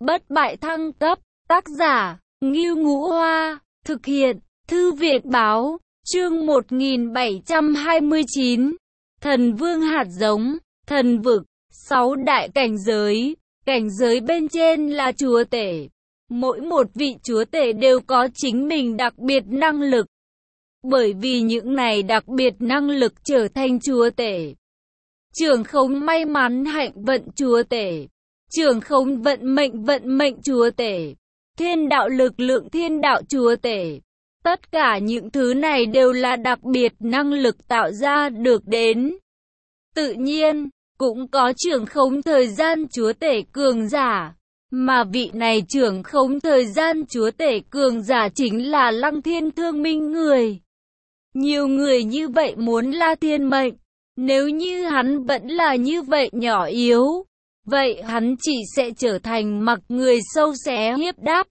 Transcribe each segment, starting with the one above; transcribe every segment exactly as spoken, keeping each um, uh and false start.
bất bại thăng cấp, tác giả, Ngưu Ngũ Hoa, thực hiện, Thư viện báo, chương một nghìn bảy trăm hai mươi chín, Thần Vương hạt giống, thần vực, sáu đại cảnh giới, cảnh giới bên trên là chúa tể. Mỗi một vị chúa tể đều có chính mình đặc biệt năng lực. Bởi vì những này đặc biệt năng lực trở thành chúa tể. Trưởng khống may mắn hạnh vận chúa tể. Trưởng khống vận mệnh vận mệnh chúa tể. Thiên đạo lực lượng thiên đạo chúa tể. Tất cả những thứ này đều là đặc biệt năng lực tạo ra được đến. Tự nhiên, cũng có trưởng khống thời gian chúa tể cường giả. Mà vị này trưởng khống thời gian chúa tể cường giả chính là Lăng Thiên Thương Minh người. Nhiều người như vậy muốn La Thiên mệnh. Nếu như hắn vẫn là như vậy nhỏ yếu, vậy hắn chỉ sẽ trở thành mặc người sâu xé hiếp đáp.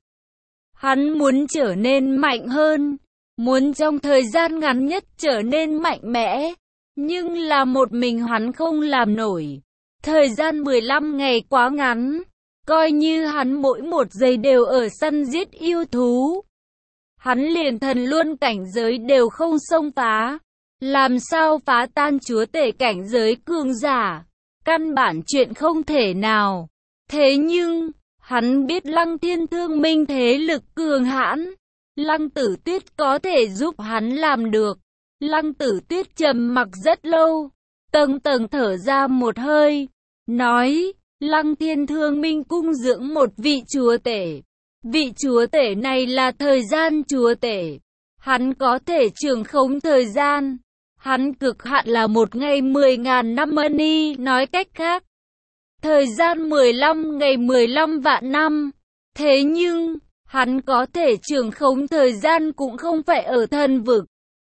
Hắn muốn trở nên mạnh hơn, muốn trong thời gian ngắn nhất trở nên mạnh mẽ, nhưng là một mình hắn không làm nổi. Thời gian mười lăm ngày quá ngắn, coi như hắn mỗi một giây đều ở săn giết yêu thú. Hắn liền thần luân cảnh giới đều không xông phá. Làm sao phá tan chúa tể cảnh giới cường giả? Căn bản chuyện không thể nào. Thế nhưng, hắn biết Lăng Thiên Thương Minh thế lực cường hãn. Lăng Tử Tuyết có thể giúp hắn làm được. Lăng Tử Tuyết trầm mặc rất lâu. Tầng tầng thở ra một hơi. Nói, Lăng Thiên Thương Minh cung dưỡng một vị chúa tể. Vị chúa tể này là thời gian chúa tể. Hắn có thể trưởng khống thời gian. Hắn cực hạn là một ngày mười ngàn năm money, nói cách khác. Thời gian mười lăm ngày mười lăm vạn năm. Thế nhưng, hắn có thể trưởng khống thời gian cũng không phải ở thần vực,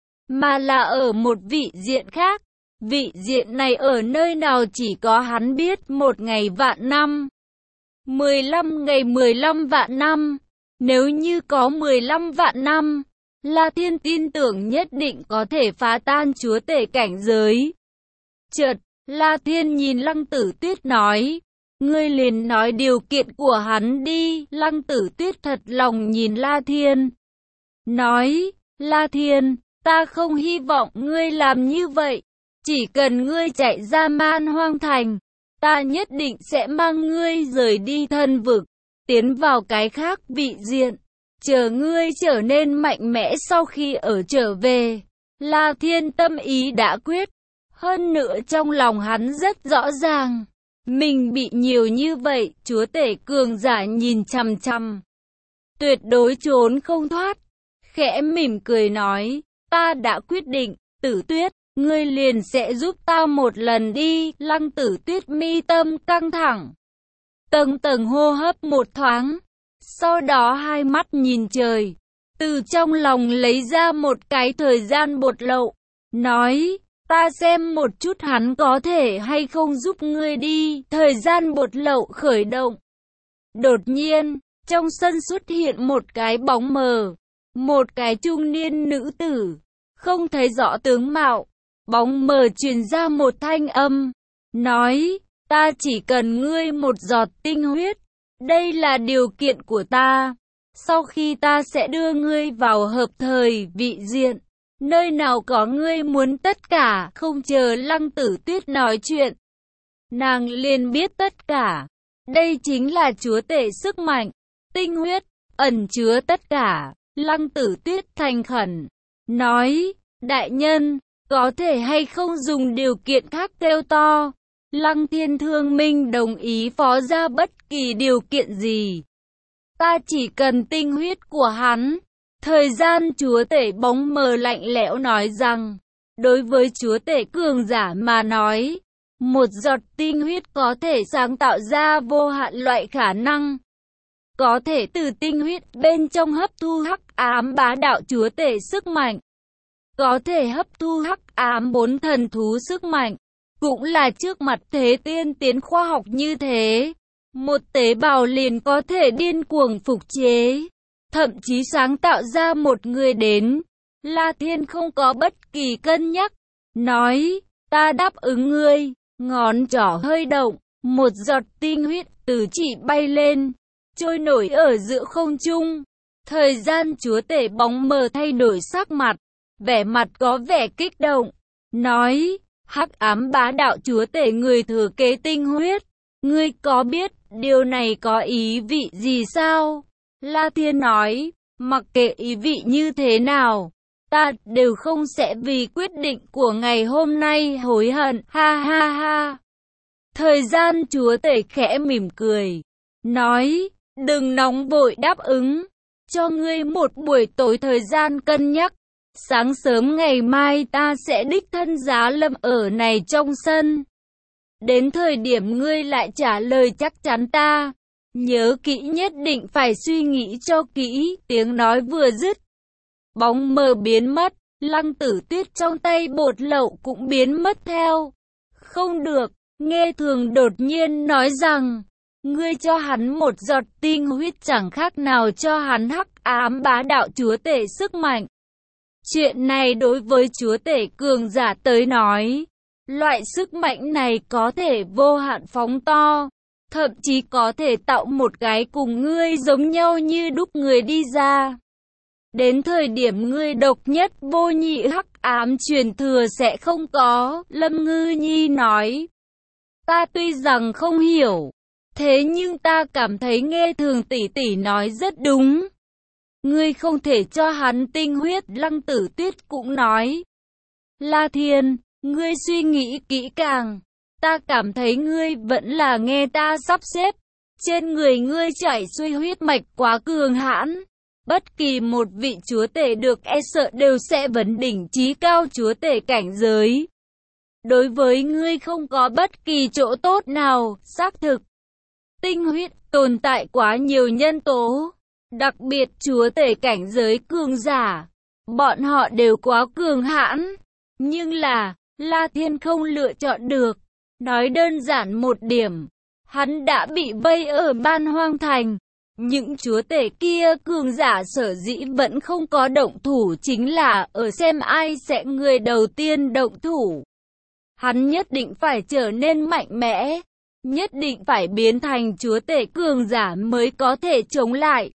mà là ở một vị diện khác. Vị diện này ở nơi nào chỉ có hắn biết, một ngày vạn năm. mười lăm ngày mười lăm vạn năm. Nếu như có mười lăm vạn năm, La Thiên tin tưởng nhất định có thể phá tan chúa tể cảnh giới. Chợt, La Thiên nhìn Lăng Tử Tuyết nói, ngươi liền nói điều kiện của hắn đi. Lăng Tử Tuyết thật lòng nhìn La Thiên, nói, La Thiên, ta không hy vọng ngươi làm như vậy. Chỉ cần ngươi chạy ra Man Hoang Thành, ta nhất định sẽ mang ngươi rời đi thân vực, tiến vào cái khác vị diện. Chờ ngươi trở nên mạnh mẽ sau khi ở trở về. La Thiên tâm ý đã quyết. Hơn nữa trong lòng hắn rất rõ ràng. Mình bị nhiều như vậy, chúa tể cường giả nhìn chằm chằm. Tuyệt đối trốn không thoát. Khẽ mỉm cười nói, ta đã quyết định, Tử Tuyết, ngươi liền sẽ giúp ta một lần đi. Lăng Tử Tuyết mi tâm căng thẳng. Tầng tầng hô hấp một thoáng. Sau đó hai mắt nhìn trời, từ trong lòng lấy ra một cái thời gian bột lậu, nói, ta xem một chút hắn có thể hay không giúp ngươi đi. Thời gian bột lậu khởi động. Đột nhiên, trong sân xuất hiện một cái bóng mờ, một cái trung niên nữ tử, không thấy rõ tướng mạo. Bóng mờ truyền ra một thanh âm, nói, ta chỉ cần ngươi một giọt tinh huyết. Đây là điều kiện của ta. Sau khi ta sẽ đưa ngươi vào hợp thời vị diện, nơi nào có ngươi muốn tất cả. Không chờ Lăng Tử Tuyết nói chuyện, nàng liền biết tất cả. Đây chính là chúa tể sức mạnh. Tinh huyết, ẩn chứa tất cả. Lăng Tử Tuyết thành khẩn, nói, đại nhân, có thể hay không dùng điều kiện khác kêu to. Lăng Thiên Thương Minh đồng ý phó ra bất kỳ điều kiện gì. Ta chỉ cần tinh huyết của hắn. Thời gian chúa tể bóng mờ lạnh lẽo nói rằng, đối với chúa tể cường giả mà nói, một giọt tinh huyết có thể sáng tạo ra vô hạn loại khả năng. Có thể từ tinh huyết bên trong hấp thu hắc ám bá đạo chúa tể sức mạnh. Có thể hấp thu hắc ám bốn thần thú sức mạnh. Cũng là trước mặt thế tiên tiến khoa học như thế. Một tế bào liền có thể điên cuồng phục chế, thậm chí sáng tạo ra một người đến. La Thiên không có bất kỳ cân nhắc, nói, ta đáp ứng ngươi. Ngón trỏ hơi động, một giọt tinh huyết từ chỉ bay lên, trôi nổi ở giữa không trung. Thời gian chúa tể bóng mờ thay đổi sắc mặt, vẻ mặt có vẻ kích động, nói, hắc ám bá đạo chúa tể người thừa kế tinh huyết, ngươi có biết điều này có ý vị gì sao? La Thiên nói, mặc kệ ý vị như thế nào, ta đều không sẽ vì quyết định của ngày hôm nay hối hận, ha ha ha. Thời gian chúa tể khẽ mỉm cười, nói, đừng nóng vội đáp ứng, cho ngươi một buổi tối thời gian cân nhắc. Sáng sớm ngày mai ta sẽ đích thân giá lâm ở này trong sân. Đến thời điểm ngươi lại trả lời chắc chắn ta. Nhớ kỹ, nhất định phải suy nghĩ cho kỹ. Tiếng nói vừa dứt, bóng mờ biến mất, Lăng Tử Tuyết trong tay bột lậu cũng biến mất theo. Không được, Nghe Thường đột nhiên nói rằng, ngươi cho hắn một giọt tinh huyết chẳng khác nào cho hắn hắc ám bá đạo chúa tể sức mạnh. Chuyện này đối với chúa tể cường giả tới nói, loại sức mạnh này có thể vô hạn phóng to, thậm chí có thể tạo một cái cùng ngươi giống nhau như đúc người đi ra. Đến thời điểm ngươi độc nhất vô nhị hắc ám truyền thừa sẽ không có, Lâm Ngư Nhi nói. Ta tuy rằng không hiểu, thế nhưng ta cảm thấy Nghe Thường tỷ tỷ nói rất đúng. Ngươi không thể cho hắn tinh huyết, Lăng Tử Tuyết cũng nói. La Thiên, ngươi suy nghĩ kỹ càng, ta cảm thấy ngươi vẫn là nghe ta sắp xếp. Trên người ngươi chảy xuôi huyết mạch quá cường hãn. Bất kỳ một vị chúa tể được e sợ đều sẽ vấn đỉnh chí cao chúa tể cảnh giới. Đối với ngươi không có bất kỳ chỗ tốt nào, xác thực. Tinh huyết tồn tại quá nhiều nhân tố, đặc biệt chúa tể cảnh giới cường giả. Bọn họ đều quá cường hãn, nhưng là, La Thiên không lựa chọn được. Nói đơn giản một điểm, hắn đã bị vây ở Ban Hoang Thành. Những chúa tể kia cường giả sở dĩ vẫn không có động thủ chính là ở xem ai sẽ người đầu tiên động thủ. Hắn nhất định phải trở nên mạnh mẽ, nhất định phải biến thành chúa tể cường giả mới có thể chống lại.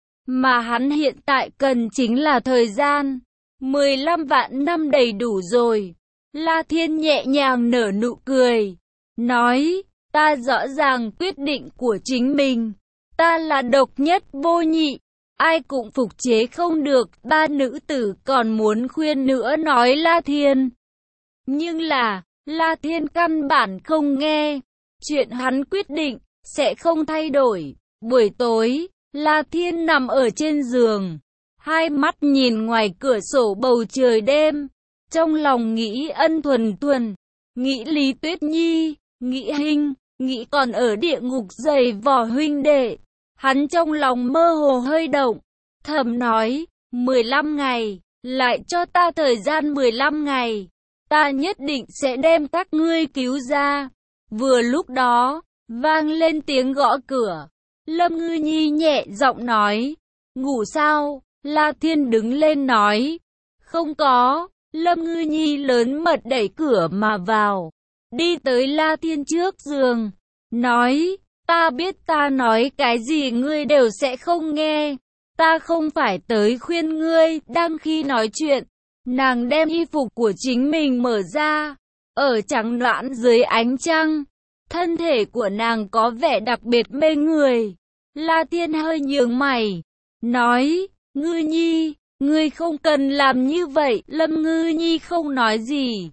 Mà hắn hiện tại cần chính là thời gian. mười lăm vạn năm đầy đủ rồi. La Thiên nhẹ nhàng nở nụ cười, nói, ta rõ ràng quyết định của chính mình. Ta là độc nhất vô nhị, ai cũng phục chế không được. Ba nữ tử còn muốn khuyên nữa nói La Thiên. Nhưng là, La Thiên căn bản không nghe. Chuyện hắn quyết định, sẽ không thay đổi. Buổi tối, La Thiên nằm ở trên giường, hai mắt nhìn ngoài cửa sổ bầu trời đêm. Trong lòng nghĩ Ân Thuần Thuần, nghĩ Lý Tuyết Nhi, nghĩ Hinh, nghĩ còn ở địa ngục dày vò huynh đệ. Hắn trong lòng mơ hồ hơi động, thầm nói, mười lăm ngày, lại cho ta thời gian mười lăm ngày, ta nhất định sẽ đem các ngươi cứu ra. Vừa lúc đó, vang lên tiếng gõ cửa, Lâm Ngư Nhi nhẹ giọng nói, ngủ sao? La Thiên đứng lên nói, không có. Lâm Ngư Nhi lớn mật đẩy cửa mà vào, đi tới La Thiên trước giường, nói, ta biết ta nói cái gì ngươi đều sẽ không nghe, ta không phải tới khuyên ngươi. Đang khi nói chuyện, nàng đem y phục của chính mình mở ra, ở trắng nõn dưới ánh trăng, thân thể của nàng có vẻ đặc biệt mê người. La Thiên hơi nhướng mày, nói, Ngư Nhi, ngươi không cần làm như vậy. Lâm Ngư Nhi không nói gì,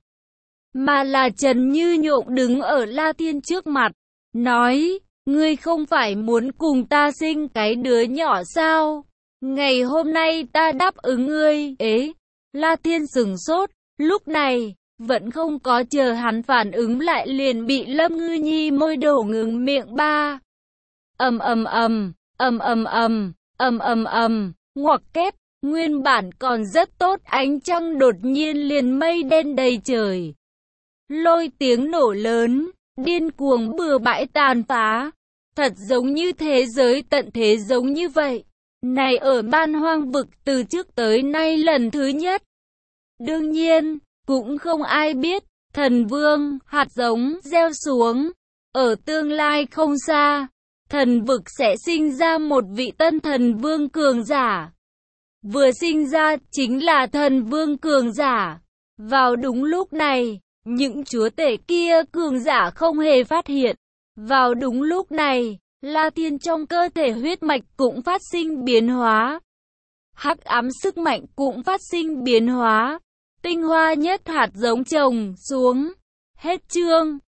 mà là Trần Như Nhộng đứng ở La Thiên trước mặt, nói, ngươi không phải muốn cùng ta sinh cái đứa nhỏ sao? Ngày hôm nay ta đáp ứng ngươi. Ế, La Thiên sửng sốt, lúc này, vẫn không có chờ hắn phản ứng lại liền bị Lâm Ngư Nhi môi đổ ngừng miệng ba. Ầm ầm ầm, ầm ầm ầm, ầm ầm ầm, ngoặc kép. Nguyên bản còn rất tốt ánh trăng đột nhiên liền mây đen đầy trời. Lôi tiếng nổ lớn, điên cuồng bừa bãi tàn phá. Thật giống như thế giới tận thế giống như vậy. Này ở Ban Hoang vực từ trước tới nay lần thứ nhất. Đương nhiên, cũng không ai biết, thần vương, hạt giống, gieo xuống. Ở tương lai không xa, thần vực sẽ sinh ra một vị tân thần vương cường giả. Vừa sinh ra chính là thần vương cường giả. Vào đúng lúc này, những chúa tể kia cường giả không hề phát hiện. Vào đúng lúc này, La Thiên trong cơ thể huyết mạch cũng phát sinh biến hóa. Hắc ám sức mạnh cũng phát sinh biến hóa. Tinh hoa nhất hạt giống trồng xuống. Hết chương.